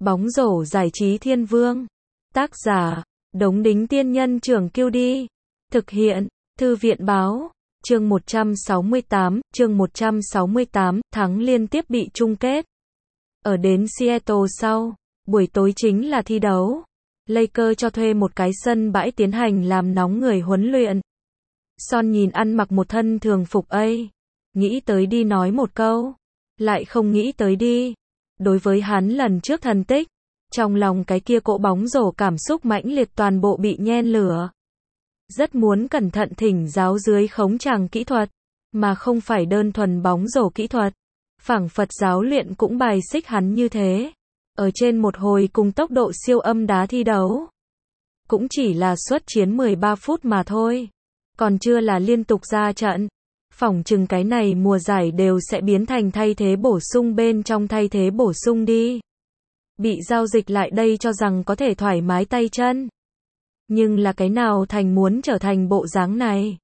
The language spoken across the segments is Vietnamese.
Bóng rổ giải trí thiên vương. Tác giả, Đống Đính Tiên Nhân Trưởng Kiêu Đi. Thực hiện, Thư viện Báo. Chương 168, thắng liên tiếp bị chung kết. Ở đến Seattle sau, buổi tối chính là thi đấu. Lakers cho thuê một cái sân bãi tiến hành làm nóng người huấn luyện. Son nhìn ăn mặc một thân thường phục ấy. Nghĩ tới đi nói một câu. Lại không nghĩ tới đi. Đối với hắn lần trước thành tích, trong lòng cái kia cỗ bóng rổ cảm xúc mãnh liệt toàn bộ bị nhen lửa. Rất muốn cẩn thận thỉnh giáo dưới khống tràng kỹ thuật, mà không phải đơn thuần bóng rổ kỹ thuật. Phảng phật giáo luyện cũng bài xích hắn như thế. Ở trên một hồi cùng tốc độ siêu âm đá thi đấu. Cũng chỉ là suất chiến 13 phút mà thôi. Còn chưa là liên tục ra trận. Phỏng chừng cái này mùa giải đều sẽ biến thành thay thế bổ sung bên trong thay thế bổ sung đi. Bị giao dịch lại đây cho rằng có thể thoải mái tay chân. Nhưng là cái nào thành muốn trở thành bộ dáng này?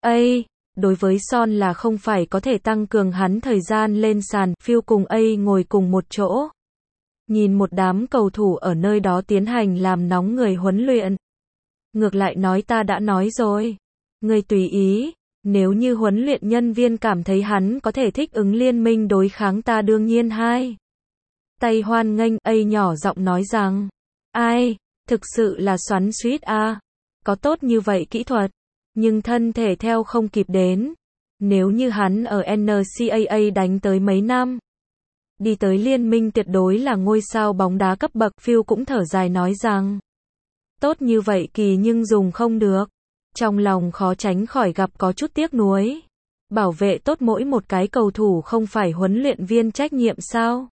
Đối với Son là không phải có thể tăng cường hắn thời gian lên sàn, Phil cùng ngồi cùng một chỗ. Nhìn một đám cầu thủ ở nơi đó tiến hành làm nóng người huấn luyện. Ngược lại nói ta đã nói rồi. Người tùy ý. Nếu như huấn luyện nhân viên cảm thấy hắn có thể thích ứng liên minh đối kháng ta đương nhiên hai tay hoan nghênh. Nhỏ giọng nói rằng, thực sự là xoắn xuýt a. Có tốt như vậy kỹ thuật, nhưng thân thể theo không kịp đến. Nếu như hắn ở NCAA đánh tới mấy năm, đi tới liên minh tuyệt đối là ngôi sao bóng đá cấp bậc. Phil cũng thở dài nói rằng, tốt như vậy kỳ nhưng dùng không được. Trong lòng khó tránh khỏi gặp có chút tiếc nuối. Bảo vệ tốt mỗi một cái cầu thủ không phải huấn luyện viên trách nhiệm sao?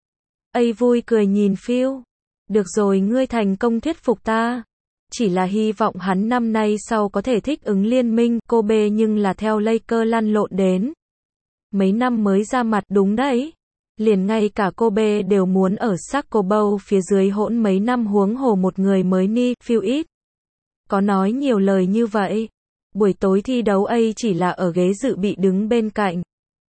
Vui cười nhìn Phil. Được rồi, ngươi thành công thuyết phục ta. Chỉ là hy vọng hắn năm nay sau có thể thích ứng liên minh. Kobe nhưng là theo Lakers lăn lộn đến. Mấy năm mới ra mặt đúng đấy. Liền ngay cả Kobe đều muốn ở Chicago phía dưới hỗn mấy năm huống hồ một người mới ni. Phil ít có nói nhiều lời như vậy. Buổi tối thi đấu chỉ là ở ghế dự bị đứng bên cạnh.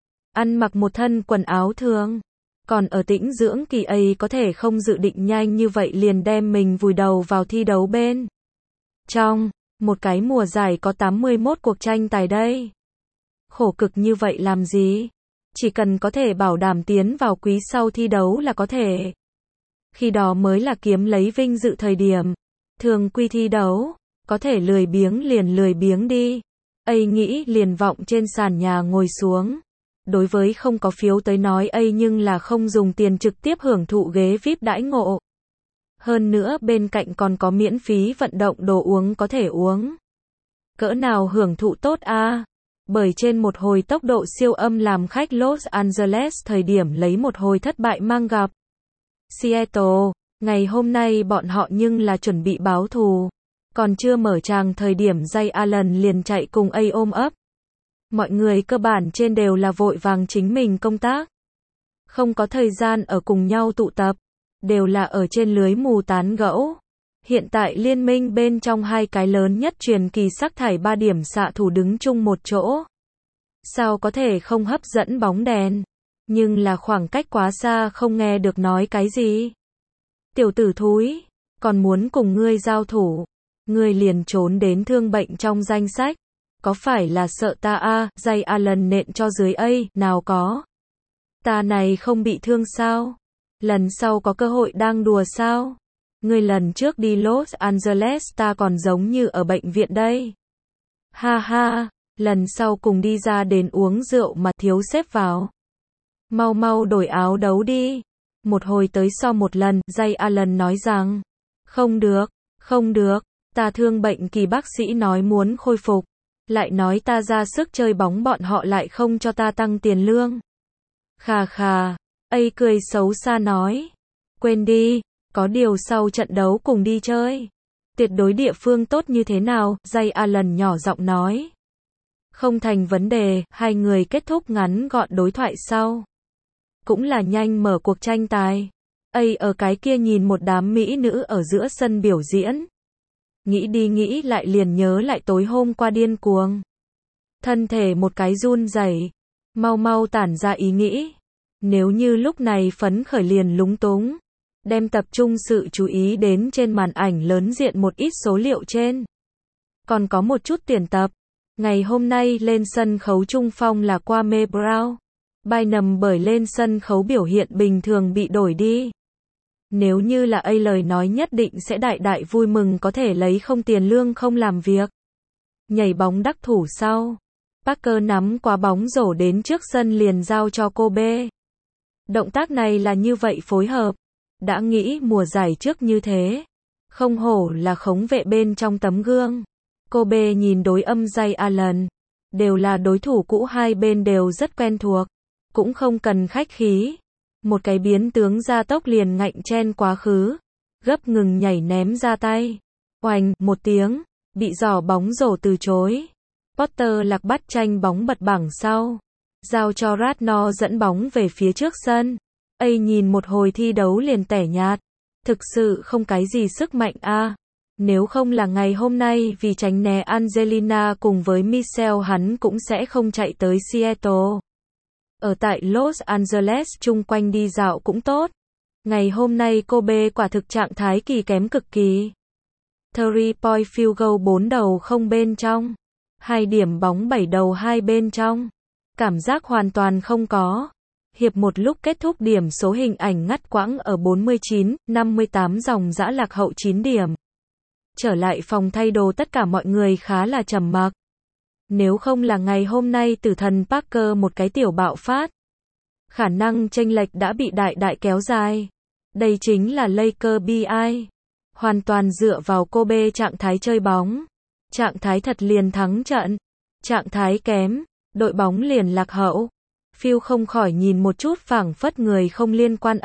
Ăn mặc một thân quần áo thường. Còn ở tĩnh dưỡng kỳ có thể không dự định nhanh như vậy liền đem mình vùi đầu vào thi đấu bên trong. Một cái mùa giải có 81 cuộc tranh tài đây. Khổ cực như vậy làm gì? Chỉ cần có thể bảo đảm tiến vào quý sau thi đấu là có thể. Khi đó mới là kiếm lấy vinh dự thời điểm. Thường quy thi đấu. Có thể lười biếng liền lười biếng đi. Nghĩ liền vọng trên sàn nhà ngồi xuống. Đối với không có phiếu tới nói nhưng là không dùng tiền trực tiếp hưởng thụ ghế VIP đãi ngộ. Hơn nữa bên cạnh còn có miễn phí vận động đồ uống có thể uống. Cỡ nào hưởng thụ tốt a. Bởi trên một hồi tốc độ siêu âm làm khách Los Angeles thời điểm lấy một hồi thất bại mang gặp Seattle. Ngày hôm nay bọn họ nhưng là chuẩn bị báo thù. Còn chưa mở tràng thời điểm Ray Allen liền chạy cùng ôm ấp. Mọi người cơ bản trên đều là vội vàng chính mình công tác. Không có thời gian ở cùng nhau tụ tập. Đều là ở trên lưới mù tán gẫu. Hiện tại liên minh bên trong hai cái lớn nhất truyền kỳ sắc thải 3 điểm xạ thủ đứng chung một chỗ. Sao có thể không hấp dẫn bóng đèn. Nhưng là khoảng cách quá xa không nghe được nói cái gì. Tiểu tử thúi. Còn muốn cùng ngươi giao thủ. Ngươi liền trốn đến thương bệnh trong danh sách. Có phải là sợ ta Ray Allen nện cho dưới nào có. Ta này không bị thương sao? Lần sau có cơ hội đang đùa sao? Ngươi lần trước đi Los Angeles ta còn giống như ở bệnh viện đây. Ha ha, lần sau cùng đi ra đến uống rượu mà thiếu xếp vào. Mau mau đổi áo đấu đi. Một hồi tới so một lần, Ray Allen nói rằng. Không được. Ta thương bệnh kỳ bác sĩ nói muốn khôi phục. Lại nói ta ra sức chơi bóng bọn họ lại không cho ta tăng tiền lương. Khà khà. Cười xấu xa nói. Quên đi. Có điều sau trận đấu cùng đi chơi. Tuyệt đối địa phương tốt như thế nào? Ray Allen nhỏ giọng nói. Không thành vấn đề. Hai người kết thúc ngắn gọn đối thoại sau. Cũng là nhanh mở cuộc tranh tài. Ở cái kia nhìn một đám mỹ nữ ở giữa sân biểu diễn. Nghĩ đi nghĩ lại liền nhớ lại tối hôm qua điên cuồng. Thân thể một cái run rẩy. Mau mau tản ra ý nghĩ. Nếu như lúc này phấn khởi liền lúng túng. đem tập trung sự chú ý đến trên màn ảnh lớn diện một ít số liệu trên. Còn có một chút tuyển tập. Ngày hôm nay lên sân khấu trung phong là Kwame Brown. Bynum bởi lên sân khấu biểu hiện bình thường bị đổi đi. Nếu như là lời nói nhất định sẽ đại đại vui mừng có thể lấy không tiền lương không làm việc. Nhảy bóng đắc thủ sau. Parker nắm quả bóng rổ đến trước sân liền giao cho Kobe. Động tác này là như vậy phối hợp. Đã nghĩ mùa giải trước như thế. Không hổ là khống vệ bên trong tấm gương. Kobe nhìn đối âm Ray Allen. Đều là đối thủ cũ, hai bên đều rất quen thuộc. Cũng không cần khách khí. Một cái biến tướng gia tốc liền ngạnh chen quá khứ. Gấp ngừng nhảy ném ra tay. Oành, một tiếng. Bị giỏ bóng rổ từ chối. Potter lạc bắt tranh bóng bật bảng sau. Giao cho Ratnor dẫn bóng về phía trước sân. Nhìn một hồi thi đấu liền tẻ nhạt. Thực sự không cái gì sức mạnh a. Nếu không là ngày hôm nay vì tránh né Angelina cùng với Michelle hắn cũng sẽ không chạy tới Seattle. Ở tại Los Angeles chung quanh đi dạo cũng tốt. Ngày hôm nay Kobe quả thực trạng thái kỳ kém cực kỳ. 3-point field goal 4 đầu không bên trong. 2 điểm bóng 7 đầu 2 bên trong. Cảm giác hoàn toàn không có. Hiệp một lúc kết thúc điểm số hình ảnh ngắt quãng ở 49-58 dòng dã lạc hậu 9 điểm. Trở lại phòng thay đồ tất cả mọi người khá là trầm mặc. Nếu không là ngày hôm nay tử thần Parker một cái tiểu bạo phát. Khả năng chênh lệch đã bị đại đại kéo dài. Đây chính là Lakers BI. Hoàn toàn dựa vào Kobe trạng thái chơi bóng. Trạng thái thật liền thắng trận. Trạng thái kém, đội bóng liền lạc hậu. Phil không khỏi nhìn một chút phảng phất người không liên quan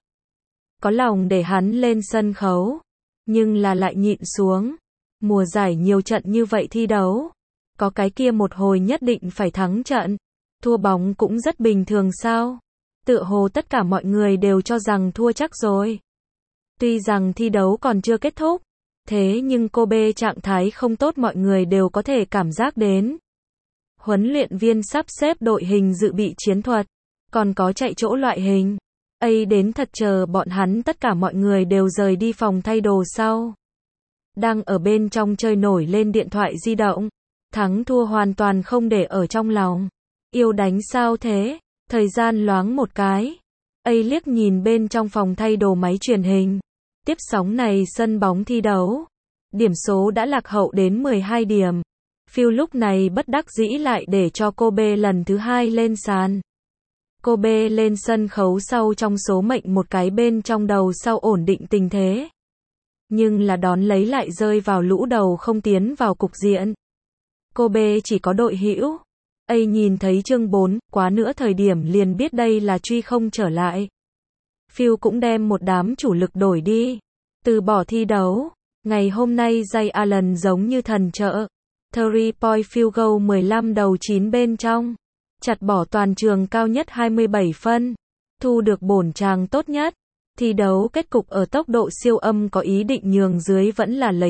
có lòng để hắn lên sân khấu. Nhưng là lại nhịn xuống. Mùa giải nhiều trận như vậy thi đấu. Có cái kia một hồi nhất định phải thắng trận. Thua bóng cũng rất bình thường sao. Tựa hồ tất cả mọi người đều cho rằng thua chắc rồi. Tuy rằng thi đấu còn chưa kết thúc. Thế nhưng Kobe trạng thái không tốt mọi người đều có thể cảm giác đến. Huấn luyện viên sắp xếp đội hình dự bị chiến thuật. Còn có chạy chỗ loại hình. Đến thật chờ bọn hắn tất cả mọi người đều rời đi phòng thay đồ sau. Đang ở bên trong chơi nổi lên điện thoại di động. Thắng thua hoàn toàn không để ở trong lòng. Yêu đánh sao thế? Thời gian loáng một cái. Liếc nhìn bên trong phòng thay đồ máy truyền hình. Tiếp sóng này sân bóng thi đấu. Điểm số đã lạc hậu đến 12 điểm. Phil lúc này bất đắc dĩ lại để cho Kobe lần thứ 2 lên sàn. Kobe lên sân khấu sau trong số mệnh một cái bên trong đầu sau ổn định tình thế. Nhưng là đón lấy lại rơi vào lũ đầu không tiến vào cục diện. Kobe chỉ có đội hữu. Nhìn thấy chương 4, quá nữa thời điểm liền biết đây là truy không trở lại. Phil cũng đem một đám chủ lực đổi đi. Từ bỏ thi đấu. Ngày hôm nay Ray Allen giống như thần trợ. 3-point field goal 15 đầu 9 bên trong. Chặt bỏ toàn trường cao nhất 27 phân. Thu được bổn chàng tốt nhất. Thi đấu kết cục ở tốc độ siêu âm có ý định nhường dưới vẫn là lấy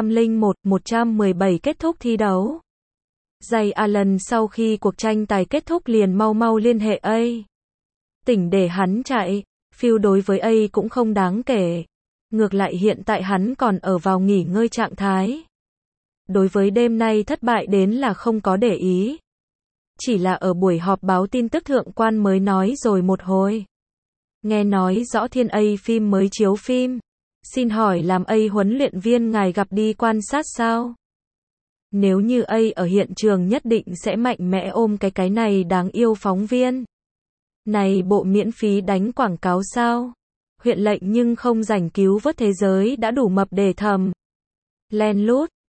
101-117 kết thúc thi đấu. Ray Allen sau khi cuộc tranh tài kết thúc liền mau liên hệ tỉnh để hắn chạy. Phil đối với cũng không đáng kể. Ngược lại hiện tại hắn còn ở vào nghỉ ngơi trạng thái. Đối với đêm nay thất bại đến là không có để ý. Chỉ là ở buổi họp báo tin tức thượng quan mới nói rồi một hồi. Nghe nói rõ Thiên phim mới chiếu phim. Xin hỏi làm huấn luyện viên ngài gặp đi quan sát sao? Nếu như ở hiện trường nhất định sẽ mạnh mẽ ôm cái này đáng yêu phóng viên. Này bộ miễn phí đánh quảng cáo sao? Huyện lệnh nhưng không rảnh cứu vớt thế giới đã đủ mập để thầm. Len lút.